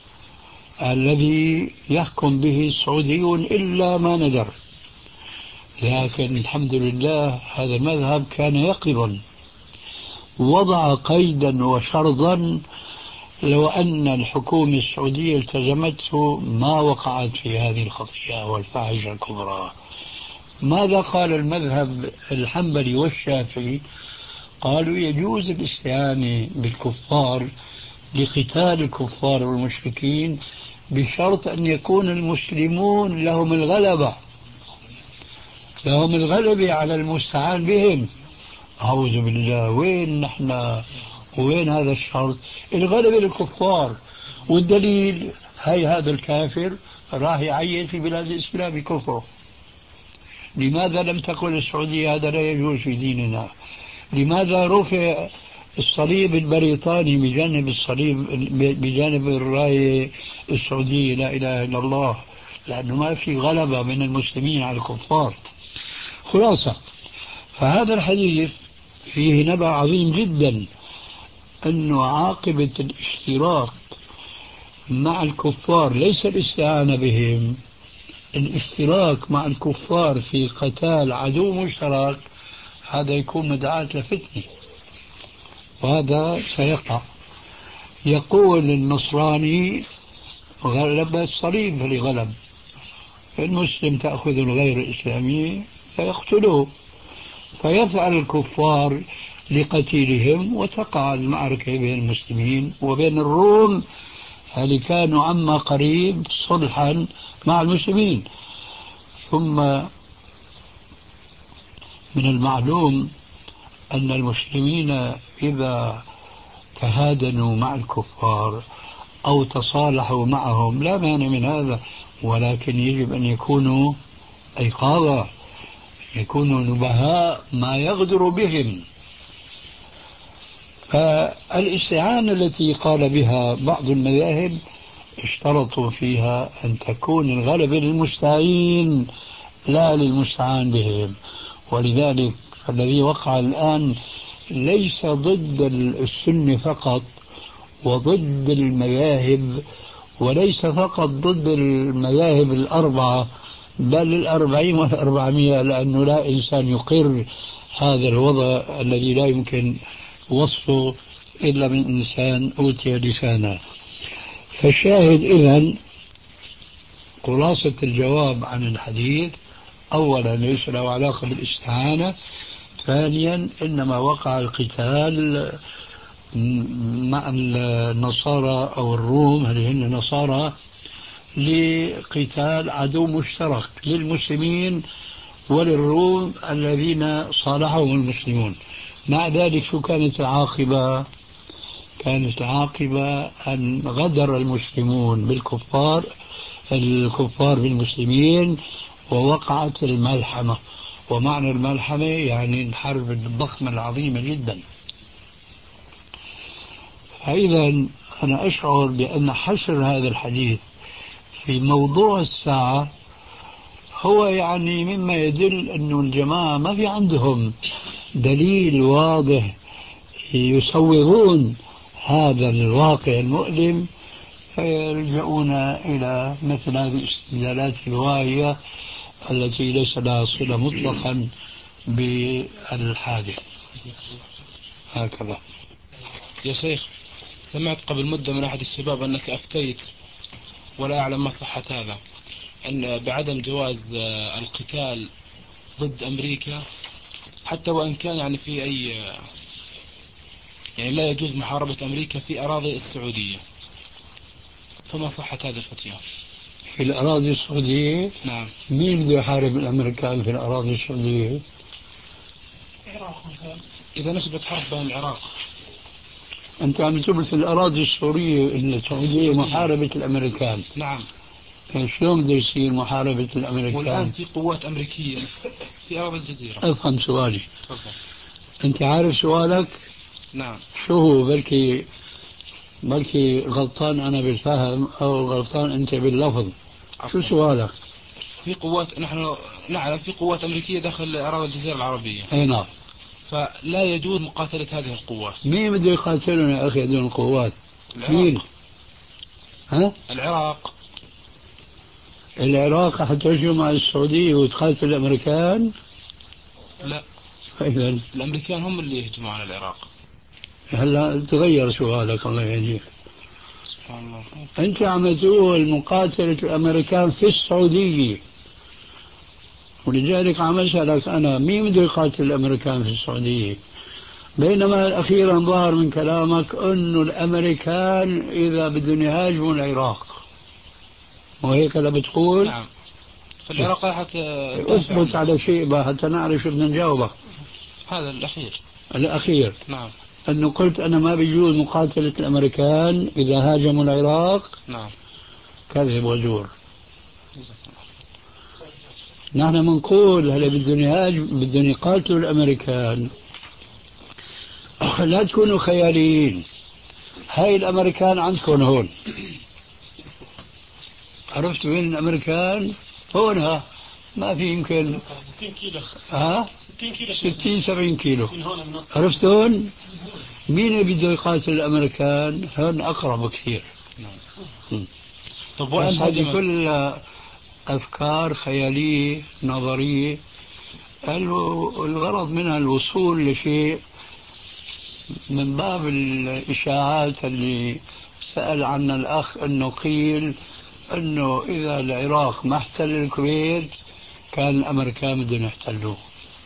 الذي يحكم به السعوديون إلا ما ندر، لكن الحمد لله هذا المذهب كان يقظا، وضع قيدا وشرطا لو أن الحكومة السعودية التزمته ما وقعت في هذه الخطيئة والفاحشة الكبرى. ماذا قال المذهب الحنبلي والشافعي؟ قالوا يجوز الاستعانة بالكفار لقتال الكفار والمشركين بشرط أن يكون المسلمون لهم الغلبة، لهم الغلبة على المستعان بهم. أعوذ بالله، وين نحن وين هذا الشرط؟ الغلبة للكفار، والدليل هي هذا الكافر راح يعين في بلاد الإسلام كفره. لماذا لم تقل السعودية هذا لا يجوز في ديننا؟ لماذا رفع الصليب البريطاني بجانب الصليب بجانب الراية السعودية لا إله إلا الله؟ لأنه ما في غلبة من المسلمين على الكفار. خلاصة، فهذا الحديث فيه نبأ عظيم جدا، أنه عاقبة الاشتراك مع الكفار ليس الاستعانة بهم، الاشتراك مع الكفار في قتال عدو مشترك، هذا يكون مدعاة لفتنة، وهذا سيقع. يقول النصراني غلب الصليب فلغلب، المسلم تأخذ الغير الإسلامي فيقتلوه، فيفعل الكفار لقتيلهم وتقع المعركة بين المسلمين وبين الروم، هل كانوا عما قريب صلحا مع المسلمين. ثم من المعلوم أن المسلمين إذا تهادنوا مع الكفار أو تصالحوا معهم لا مانع من هذا، ولكن يجب أن يكونوا أيقاظة، يكونوا نبهاء ما يغدر بهم. فالاستعانة التي قال بها بعض المذاهب اشترطوا فيها أن تكون الغلبة للمستعين لا للمستعان بهم، ولذلك الذي وقع الآن ليس ضد السنة فقط وضد المذاهب، وليس فقط ضد المذاهب الأربعة، بل الأربعين والأربعمية، لأنه لا إنسان يقر هذا الوضع الذي لا يمكن وصفه إلا من إنسان أوتي لسانا. فالشاهد إذن خلاصة الجواب عن الحديث: أولا ليس له علاقة بالاستعانة، ثانيا إنما وقع القتال مع النصارى أو الروم، هل هن نصارى، لقتال عدو مشترك للمسلمين وللروم الذين صالحهم المسلمون. مع ذلك شو كانت العاقبة؟ كانت العاقبة أن غدر المسلمون بالكفار، الكفار بالمسلمين، ووقعت الملحمة. ومعنى الملحمة يعني الحرب الضخمة العظيمة جدا. فإذا أنا أشعر بأن حشر هذا الحديث في موضوع الساعة هو يعني مما يدل أن الجماعة ما في عندهم دليل واضح يسوغون هذا الواقع المؤلم، فيلجؤون إلى مثل هذه الاستدلالات الواهية التي ليس لها صلة مطلقا بالحادث. هكذا. يا شيخ، سمعت قبل مدة من أحد الشباب أنك أفتيت، ولا أعلم ما صحة هذا، أن بعدم جواز القتال ضد أمريكا، حتى وإن كان يعني في أي يعني لا يجوز محاربة أمريكا في أراضي السعودية، فما صحة هذه الفتية؟ في الأراضي السعودية؟ نعم. مين بده يحارب الأمريكان في الأراضي السعودية؟ العراق مثلا. إذا نشبت حرب بين العراق. أنت عم تقول في الأراضي السورية السعودية محاربة الأمريكان. نعم. شلون بده يصير محاربة الأمريكان؟ والآن في قوات أمريكية في أراضي الجزيرة. أفهم سؤالي. تفضل. أنت عارف سؤالك؟ نعم. شو هو؟ بلكي بلكي غلطان أنا بالفهم أو غلطان أنت باللفظ. عفوا. شو سؤالك؟ في قوات، نحن نعلم في قوات أمريكية داخل أراضي الجزيرة العربية. أي نعم. فلا يجوز مقاتلة هذه القوات. مين بده يقاتلون يا أخي هذول القوات؟ العراق. مين؟ ها؟ العراق. العراق حتهجم على السعودية وتقاتل الأمريكان؟ لا. إذن الأمريكان هم اللي يهجموا على العراق. هلا تغير سؤالك الله يهديك. سبحان الله. أنت عم تقول مقاتلة الأمريكان في السعودية، ولذلك عم أسألك أنا مين بده يقاتل الأمريكان في السعودية؟ بينما أخيرا ظهر من كلامك أنه الأمريكان إذا بدهم يهاجموا العراق، وهيك لا بتقول؟ نعم. فالعراق حتى أثبت على شيء بقى حتى نعرف شو بدنا نجاوبك. هذا الأخير. الأخير. نعم. أنه قلت أنا ما بيجوز مقاتلة الأمريكان إذا هاجموا العراق. نعم. كذب وزور. نحن منقول هلا بدهم يهاجم بدهم يقاتلوا الأمريكان. لا تكونوا خياليين، هاي الأمريكان عندكم هون، عرفتوا وين الأمريكان؟ هونها ما في يمكن ستين كيلو ها ستين كيلو ستين سبعين كيلو. من هون من وسط. عرفتون مين اللي بده يقاتل الأمريكان؟ هون أقرب كثير. طب بس وين هذه هجمت؟ كلها أفكار خيالية نظرية، الغرض منها الوصول لشيء من باب الإشاعات اللي سأل عنها الأخ، أنه قيل أنه إذا العراق ما احتل الكويت كان الأمريكان بدهم يحتلوه.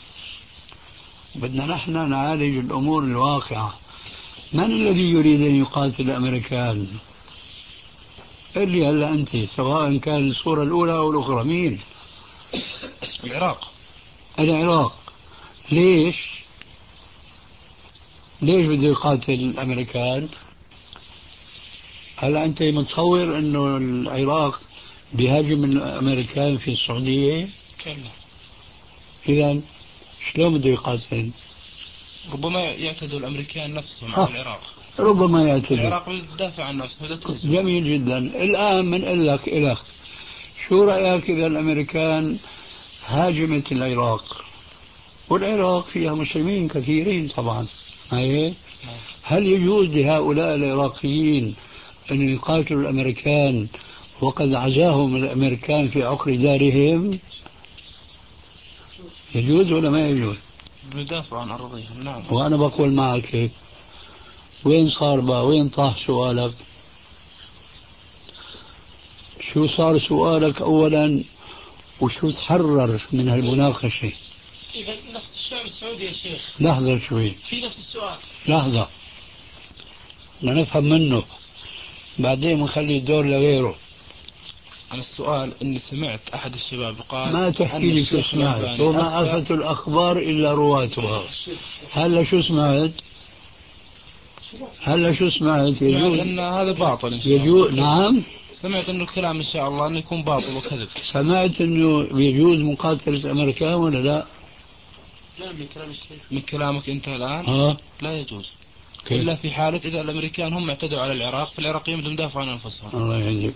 بدنا نحن نعالج الأمور الواقعة. من الذي يريد أن يقاتل الأمريكان؟ قل لي هلا أنت، سواء كان الصورة الأولى أو الأخرى، مين؟ العراق. العراق. ليش؟ ليش بده يقاتل الأمريكان؟ هلا أنت متصور أنه العراق بيهاجم الأمريكان في السعودية؟ كلا. إذا شلون بده يقاتل؟ ربما يعتدوا الأمريكان نفسهم على العراق. ربما يعتدوا. العراق بتدافع عن نفسه. جميل جدا. الآن من لك إلك شو رأيك إذا الأمريكان هاجمت العراق، والعراق فيها مسلمين كثيرين طبعا، هل يجوز لهؤلاء العراقيين أن يقاتلوا الأمريكان وقد عزاهم الأمريكان في عقر دارهم؟ يجوز ولا ما يجوز؟ بدافع عن أرضهم. نعم. وأنا بقول معك هيك. وين صار بقى؟ وين طاح سؤالك؟ شو صار سؤالك أولا، وشو تحرر من هالمناقشة؟ إذا نفس الشعب السعودي يا شيخ. لحظة شوي. في نفس السؤال. لحظة لنفهم منه، بعدين نخلي الدور لغيره. أنا السؤال إني سمعت أحد الشباب قال ما تحكي لي شو سمعت، وما ألفت الأخبار إلا رواتها. هلا شو سمعت؟ هلا شو سمعت؟ يجوز أن هذا باطل إن شاء الله. يجوز. نعم سمعت أنه الكلام إن شاء الله أنه يكون باطل وكذب. سمعت أنه يجوز مقاتلة الأمريكان ولا لا؟ لا من كلام الشيخ. من كلامك أنت الآن ها؟ لا يجوز. كيف؟ إلا في حالة إذا الأمريكان هم اعتدوا على العراق، فالعراقيين بدهم يدافعوا عن أنفسهم. الله يهديك.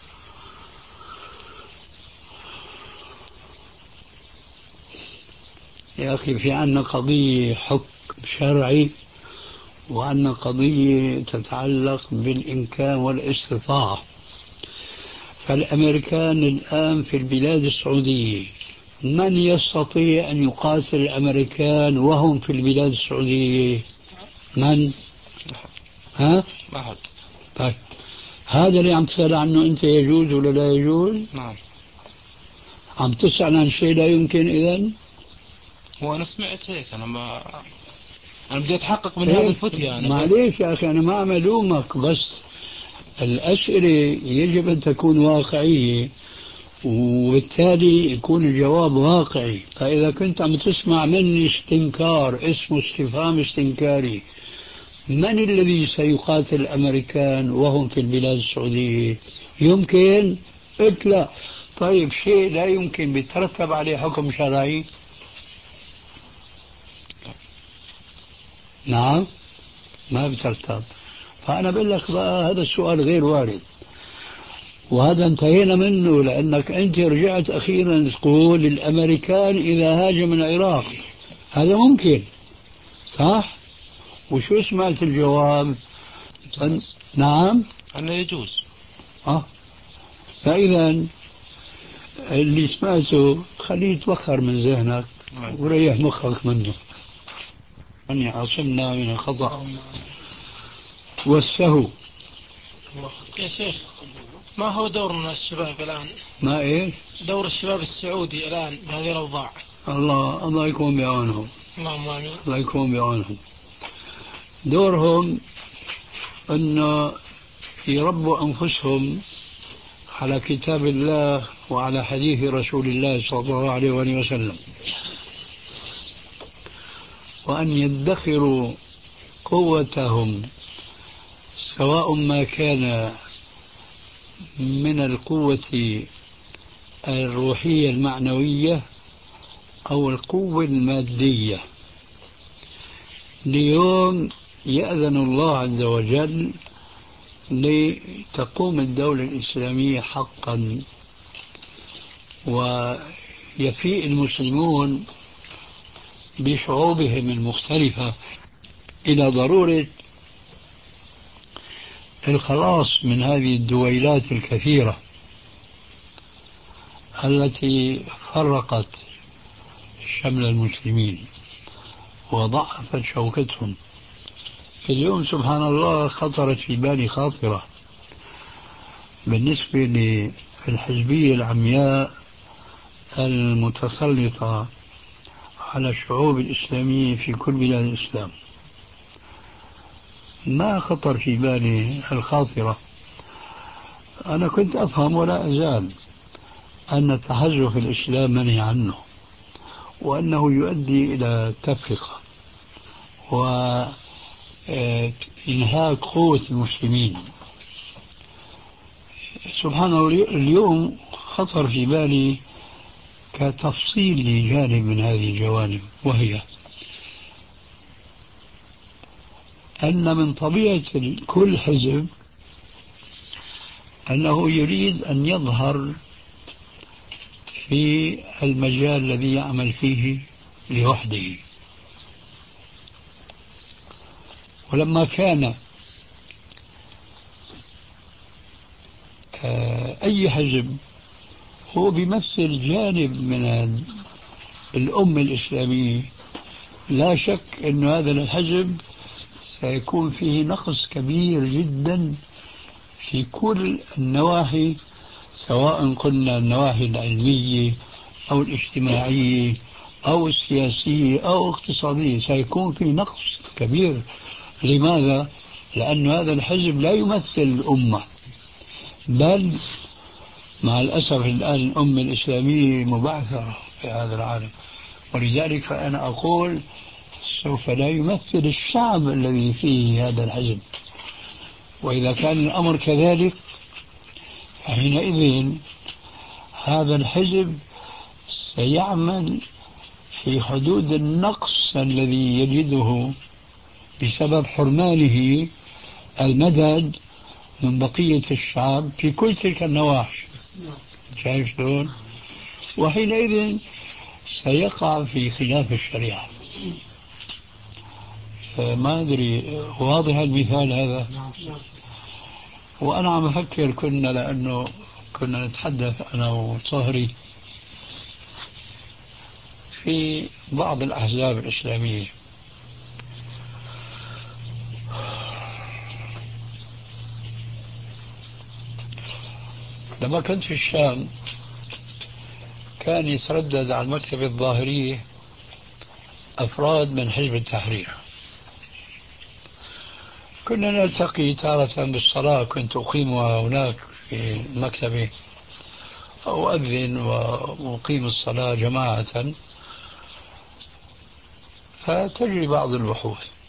يا أخي في عنا قضية حكم شرعي، وعنا قضية تتعلق بالإمكان والاستطاعة. فالأمريكان الآن في البلاد السعودية، من يستطيع أن يقاتل الأمريكان وهم في البلاد السعودية؟ من؟ ها؟ ما حد. طيب هذا اللي عم تسأل عنه أنت يجوز ولا لا يجوز؟ نعم. عم تسأل عن شيء لا يمكن إذن؟ هو أنا سمعت هيك. أنا ما أنا بدي أتحقق من هذا الفتية. أنا معليش يا أخي أنا ما عم ألومك، بس الأسئلة يجب أن تكون واقعية، وبالتالي يكون الجواب واقعي. فإذا كنت عم تسمع مني استنكار اسمه استفهام استنكاري، من الذي سيقاتل الأمريكان وهم في البلاد السعودية؟ يمكن؟ قلت لا. طيب شيء لا يمكن بيترتب عليه حكم شرعي؟ نعم ما بترتب. فأنا بقول لك بقى هذا السؤال غير وارد، وهذا انتهينا منه، لأنك أنت رجعت أخيرا تقول الأمريكان إذا هاجم العراق. هذا ممكن صح؟ وشو سمعت الجواب؟ أن... نعم أنه يجوز. أه فإذا اللي سمعته خليه يتوخر من ذهنك وريح مخك منه. أن يعصمنا من الخطأ والسهو. يا شيخ ما هو دورنا الشباب الآن؟ ما إيش؟ دور الشباب السعودي الآن بهذه الأوضاع. الله الله يكون بعونهم. اللهم آمين. الله يكون بعونهم. دورهم أن يربوا أنفسهم على كتاب الله وعلى حديث رسول الله صلى الله عليه وسلم، وأن يدخروا قوتهم سواء ما كان من القوة الروحية المعنوية أو القوة المادية، ليوم يأذن الله عز وجل لتقوم الدولة الإسلامية حقا يفيء المسلمون بشعوبهم المختلفة إلى ضرورة الخلاص من هذه الدويلات الكثيرة التي فرقت شمل المسلمين وضعفت شوكتهم. اليوم سبحان الله خطرت في بالي خاطرة بالنسبة للحزبية العمياء المتسلطة على الشعوب الإسلامية في كل بلاد الإسلام. ما خطر في بالي الخاطرة. أنا كنت أفهم ولا أزال أن التحزب في الإسلام منهي عنه، وأنه يؤدي إلى تفرقة وإنهاك قوة المسلمين. سبحان الله اليوم خطر في بالي كتفصيل لجانب من هذه الجوانب، وهي أن من طبيعة كل حزب أنه يريد أن يظهر في المجال الذي يعمل فيه لوحده. ولما كان أي حزب هو بيمثل جانب من الأمة الإسلامية، لا شك أن هذا الحزب سيكون فيه نقص كبير جدا في كل النواحي، سواء قلنا النواحي العلمية أو الاجتماعية أو السياسية أو الاقتصادية، سيكون فيه نقص كبير. لماذا؟ لأن هذا الحزب لا يمثل الأمة، بل مع الأسف الآن الأمة الإسلامية مبعثرة في هذا العالم، ولذلك فأنا أقول سوف لا يمثل الشعب الذي فيه هذا الحزب. وإذا كان الأمر كذلك فحينئذ هذا الحزب سيعمل في حدود النقص الذي يجده بسبب حرمانه المدد من بقية الشعب في كل تلك النواحي. شايف شلون؟ وحينئذ سيقع في خلاف الشريعة. ما أدري واضح المثال هذا؟ وأنا عم أفكر كنا لأنه كنا نتحدث أنا وطهري في بعض الأحزاب الإسلامية. لما كنت في الشام كان يتردد على المكتبة الظاهرية أفراد من حزب التحرير. كنا نلتقي تارة بالصلاة، كنت أقيمها هناك في المكتبة وأؤذن وأقيم الصلاة جماعة، فتجري بعض البحوث.